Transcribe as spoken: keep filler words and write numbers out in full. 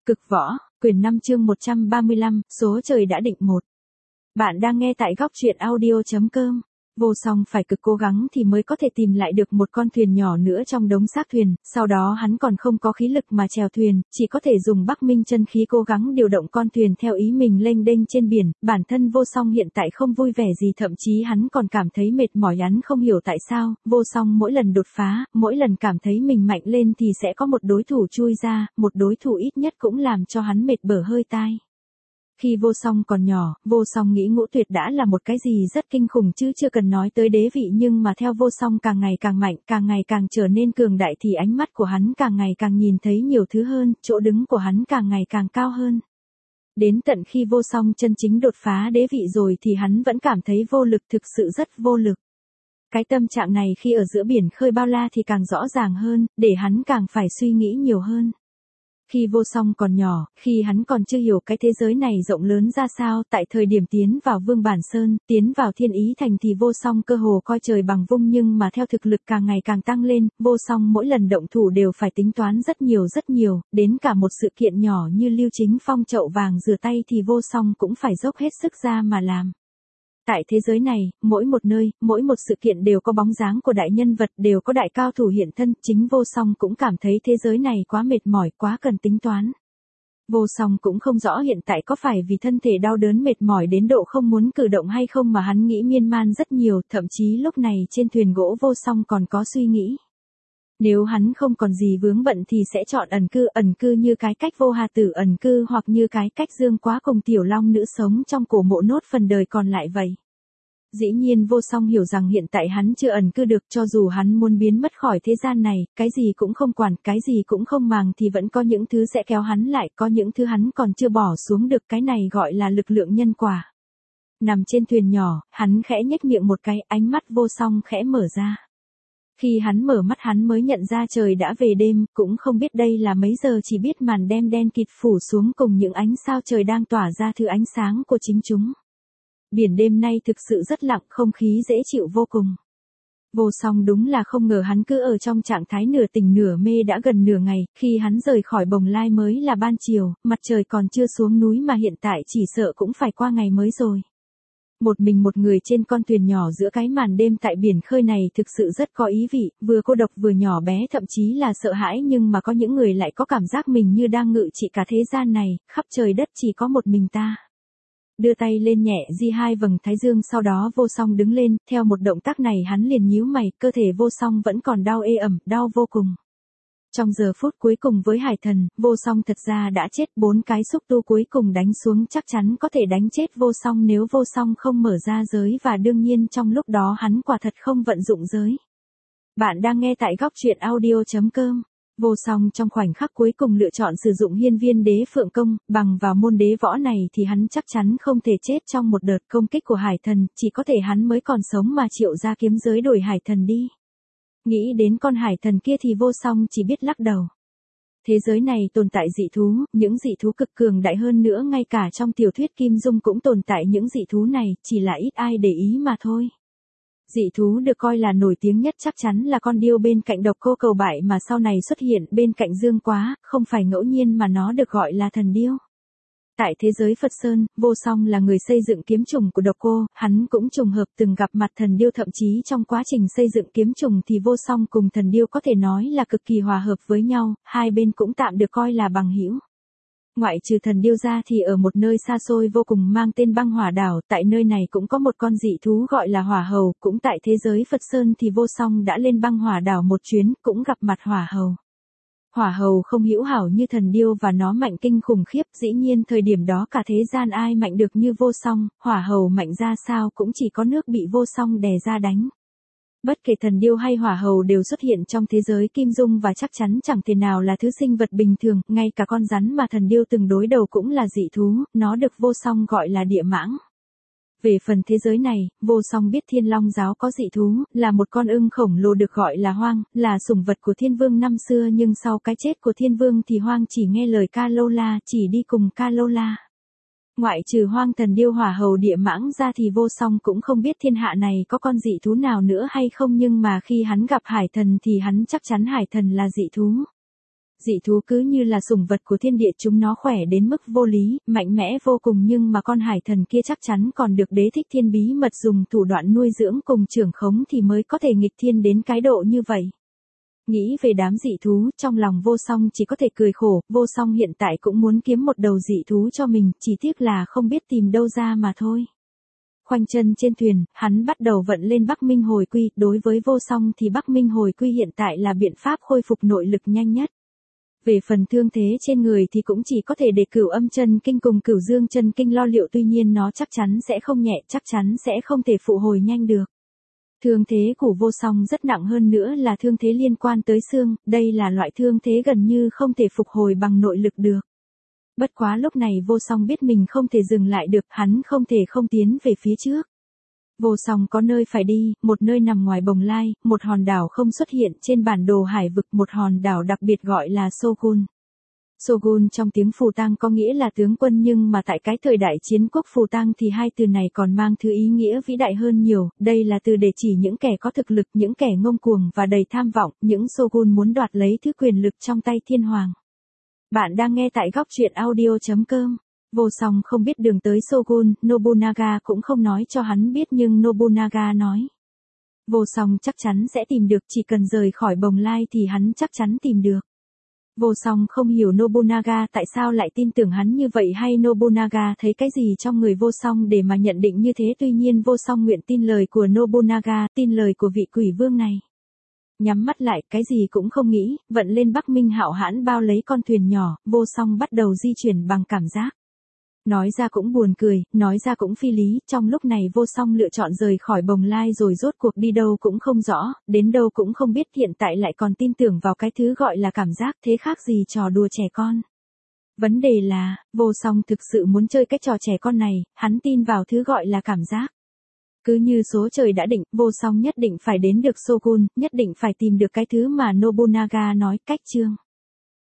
Cực võ, quyển năm chương một trăm ba mươi lăm, số trời đã định một. Bạn đang nghe tại góc truyện audio chấm com. Vô Song phải cực cố gắng thì mới có thể tìm lại được một con thuyền nhỏ nữa trong đống xác thuyền, sau đó hắn còn không có khí lực mà chèo thuyền, chỉ có thể dùng Bắc Minh chân khí cố gắng điều động con thuyền theo ý mình lênh đênh trên biển. Bản thân Vô Song hiện tại không vui vẻ gì, thậm chí hắn còn cảm thấy mệt mỏi, hắn không hiểu tại sao. Vô Song mỗi lần đột phá, mỗi lần cảm thấy mình mạnh lên thì sẽ có một đối thủ chui ra, một đối thủ ít nhất cũng làm cho hắn mệt bở hơi tai. Khi Vô Song còn nhỏ, Vô Song nghĩ Ngũ Tuyệt đã là một cái gì rất kinh khủng chứ chưa cần nói tới đế vị, nhưng mà theo Vô Song càng ngày càng mạnh, càng ngày càng trở nên cường đại thì ánh mắt của hắn càng ngày càng nhìn thấy nhiều thứ hơn, chỗ đứng của hắn càng ngày càng cao hơn. Đến tận khi Vô Song chân chính đột phá đế vị rồi thì hắn vẫn cảm thấy vô lực, thực sự rất vô lực. Cái tâm trạng này khi ở giữa biển khơi bao la thì càng rõ ràng hơn, để hắn càng phải suy nghĩ nhiều hơn. Khi Vô Song còn nhỏ, khi hắn còn chưa hiểu cái thế giới này rộng lớn ra sao, tại thời điểm tiến vào Vương Bản Sơn, tiến vào Thiên Ý Thành thì Vô Song cơ hồ coi trời bằng vung, nhưng mà theo thực lực càng ngày càng tăng lên, Vô Song mỗi lần động thủ đều phải tính toán rất nhiều rất nhiều, đến cả một sự kiện nhỏ như Lưu Chính Phong chậu vàng rửa tay thì Vô Song cũng phải dốc hết sức ra mà làm. Tại thế giới này, mỗi một nơi, mỗi một sự kiện đều có bóng dáng của đại nhân vật, đều có đại cao thủ hiện thân, chính Vô Song cũng cảm thấy thế giới này quá mệt mỏi, quá cần tính toán. Vô Song cũng không rõ hiện tại có phải vì thân thể đau đớn mệt mỏi đến độ không muốn cử động hay không mà hắn nghĩ miên man rất nhiều, thậm chí lúc này trên thuyền gỗ Vô Song còn có suy nghĩ. Nếu hắn không còn gì vướng bận thì sẽ chọn ẩn cư, ẩn cư như cái cách Vô Hà Tử ẩn cư hoặc như cái cách Dương Quá cùng Tiểu Long Nữ sống trong cổ mộ nốt phần đời còn lại vậy. Dĩ nhiên Vô Song hiểu rằng hiện tại hắn chưa ẩn cư được, cho dù hắn muốn biến mất khỏi thế gian này, cái gì cũng không quản, cái gì cũng không màng thì vẫn có những thứ sẽ kéo hắn lại, có những thứ hắn còn chưa bỏ xuống được, cái này gọi là lực lượng nhân quả. Nằm trên thuyền nhỏ, hắn khẽ nhếch miệng một cái, ánh mắt Vô Song khẽ mở ra. Khi hắn mở mắt hắn mới nhận ra trời đã về đêm, cũng không biết đây là mấy giờ, chỉ biết màn đêm đen kịt phủ xuống cùng những ánh sao trời đang tỏa ra thứ ánh sáng của chính chúng. Biển đêm nay thực sự rất lặng, không khí dễ chịu vô cùng. Vô Song đúng là không ngờ hắn cứ ở trong trạng thái nửa tỉnh nửa mê đã gần nửa ngày, khi hắn rời khỏi Bồng Lai mới là ban chiều, mặt trời còn chưa xuống núi mà hiện tại chỉ sợ cũng phải qua ngày mới rồi. Một mình một người trên con thuyền nhỏ giữa cái màn đêm tại biển khơi này thực sự rất có ý vị, vừa cô độc vừa nhỏ bé, thậm chí là sợ hãi, nhưng mà có những người lại có cảm giác mình như đang ngự trị cả thế gian này, khắp trời đất chỉ có một mình ta. Đưa tay lên nhẹ di hai vầng thái dương, sau đó Vô Song đứng lên, theo một động tác này hắn liền nhíu mày, cơ thể Vô Song vẫn còn đau ê ẩm, đau vô cùng. Trong giờ phút cuối cùng với Hải Thần, Vô Song thật ra đã chết, bốn cái xúc tu cuối cùng đánh xuống chắc chắn có thể đánh chết Vô Song nếu Vô Song không mở ra giới, và đương nhiên trong lúc đó hắn quả thật không vận dụng giới. Bạn đang nghe tại góc truyện audio chấm com. Vô Song trong khoảnh khắc cuối cùng lựa chọn sử dụng hiên viên đế phượng công, bằng vào môn đế võ này thì hắn chắc chắn không thể chết trong một đợt công kích của Hải Thần, chỉ có thể hắn mới còn sống mà triệu ra kiếm giới đổi Hải Thần đi. Nghĩ đến con Hải Thần kia thì Vô Song chỉ biết lắc đầu. Thế giới này tồn tại dị thú, những dị thú cực cường đại hơn nữa, ngay cả trong tiểu thuyết Kim Dung cũng tồn tại những dị thú này, chỉ là ít ai để ý mà thôi. Dị thú được coi là nổi tiếng nhất chắc chắn là con điêu bên cạnh Độc Cô Cầu Bại mà sau này xuất hiện bên cạnh Dương Quá, không phải ngẫu nhiên mà nó được gọi là thần điêu. Tại thế giới Phật Sơn, Vô Song là người xây dựng kiếm trùng của Độc Cô, hắn cũng trùng hợp từng gặp mặt thần điêu, thậm chí trong quá trình xây dựng kiếm trùng thì Vô Song cùng thần điêu có thể nói là cực kỳ hòa hợp với nhau, hai bên cũng tạm được coi là bằng hữu. Ngoại trừ thần điêu ra thì ở một nơi xa xôi vô cùng mang tên Băng Hỏa Đảo, tại nơi này cũng có một con dị thú gọi là Hỏa Hầu, cũng tại thế giới Phật Sơn thì Vô Song đã lên Băng Hỏa Đảo một chuyến, cũng gặp mặt Hỏa Hầu. Hỏa Hầu không hữu hảo như thần điêu và nó mạnh kinh khủng khiếp, dĩ nhiên thời điểm đó cả thế gian ai mạnh được như Vô Song, Hỏa Hầu mạnh ra sao cũng chỉ có nước bị Vô Song đè ra đánh. Bất kể thần điêu hay Hỏa Hầu đều xuất hiện trong thế giới Kim Dung và chắc chắn chẳng thể nào là thứ sinh vật bình thường, ngay cả con rắn mà thần điêu từng đối đầu cũng là dị thú, nó được Vô Song gọi là địa mãng. Về phần thế giới này, Vô Song biết Thiên Long giáo có dị thú, là một con ưng khổng lồ được gọi là Hoang, là sủng vật của Thiên Vương năm xưa, nhưng sau cái chết của Thiên Vương thì Hoang chỉ nghe lời Kalola, chỉ đi cùng Kalola. Ngoại trừ Hoang, thần điêu, Hỏa Hầu, địa mãng ra thì Vô Song cũng không biết thiên hạ này có con dị thú nào nữa hay không, nhưng mà khi hắn gặp Hải Thần thì hắn chắc chắn Hải Thần là dị thú. Dị thú cứ như là sủng vật của thiên địa, chúng nó khỏe đến mức vô lý, mạnh mẽ vô cùng, nhưng mà con hải thần kia chắc chắn còn được Đế Thích Thiên bí mật dùng thủ đoạn nuôi dưỡng cùng trưởng khống thì mới có thể nghịch thiên đến cái độ như vậy. Nghĩ về đám dị thú, trong lòng Vô Song chỉ có thể cười khổ. Vô Song hiện tại cũng muốn kiếm một đầu dị thú cho mình, chỉ tiếc là không biết tìm đâu ra mà thôi. Khoanh chân trên thuyền, hắn bắt đầu vận lên Bắc Minh Hồi Quy. Đối với Vô Song thì Bắc Minh Hồi Quy hiện tại là biện pháp khôi phục nội lực nhanh nhất. Về phần thương thế trên người thì cũng chỉ có thể để Cửu Âm Chân Kinh cùng Cửu Dương Chân Kinh lo liệu, tuy nhiên nó chắc chắn sẽ không nhẹ, chắc chắn sẽ không thể phụ hồi nhanh được. Thương thế của Vô Song rất nặng, hơn nữa là thương thế liên quan tới xương, đây là loại thương thế gần như không thể phục hồi bằng nội lực được. Bất quá lúc này Vô Song biết mình không thể dừng lại được, hắn không thể không tiến về phía trước. Vô Song có nơi phải đi, một nơi nằm ngoài Bồng Lai, một hòn đảo không xuất hiện trên bản đồ hải vực, một hòn đảo đặc biệt gọi là Shogun. Shogun trong tiếng Phù Tang có nghĩa là tướng quân, nhưng mà tại cái thời đại chiến quốc Phù Tang thì hai từ này còn mang thứ ý nghĩa vĩ đại hơn nhiều, đây là từ để chỉ những kẻ có thực lực, những kẻ ngông cuồng và đầy tham vọng, những Shogun muốn đoạt lấy thứ quyền lực trong tay thiên hoàng. Bạn đang nghe tại góc truyện audio chấm com. Vô Song không biết đường tới Shogun, Nobunaga cũng không nói cho hắn biết, nhưng Nobunaga nói. Vô Song chắc chắn sẽ tìm được, chỉ cần rời khỏi Bồng Lai thì hắn chắc chắn tìm được. Vô Song không hiểu Nobunaga tại sao lại tin tưởng hắn như vậy, hay Nobunaga thấy cái gì trong người Vô Song để mà nhận định như thế, tuy nhiên Vô Song nguyện tin lời của Nobunaga, tin lời của vị quỷ vương này. Nhắm mắt lại, cái gì cũng không nghĩ, vận lên Bắc Minh Hạo Hãn bao lấy con thuyền nhỏ, Vô Song bắt đầu di chuyển bằng cảm giác. Nói ra cũng buồn cười, nói ra cũng phi lý, trong lúc này Vô Song lựa chọn rời khỏi Bồng Lai rồi rốt cuộc đi đâu cũng không rõ, đến đâu cũng không biết, hiện tại lại còn tin tưởng vào cái thứ gọi là cảm giác, thế khác gì trò đùa trẻ con. Vấn đề là, Vô Song thực sự muốn chơi cái trò trẻ con này, hắn tin vào thứ gọi là cảm giác. Cứ như số trời đã định, Vô Song nhất định phải đến được Shogun, nhất định phải tìm được cái thứ mà Nobunaga nói, cách chương.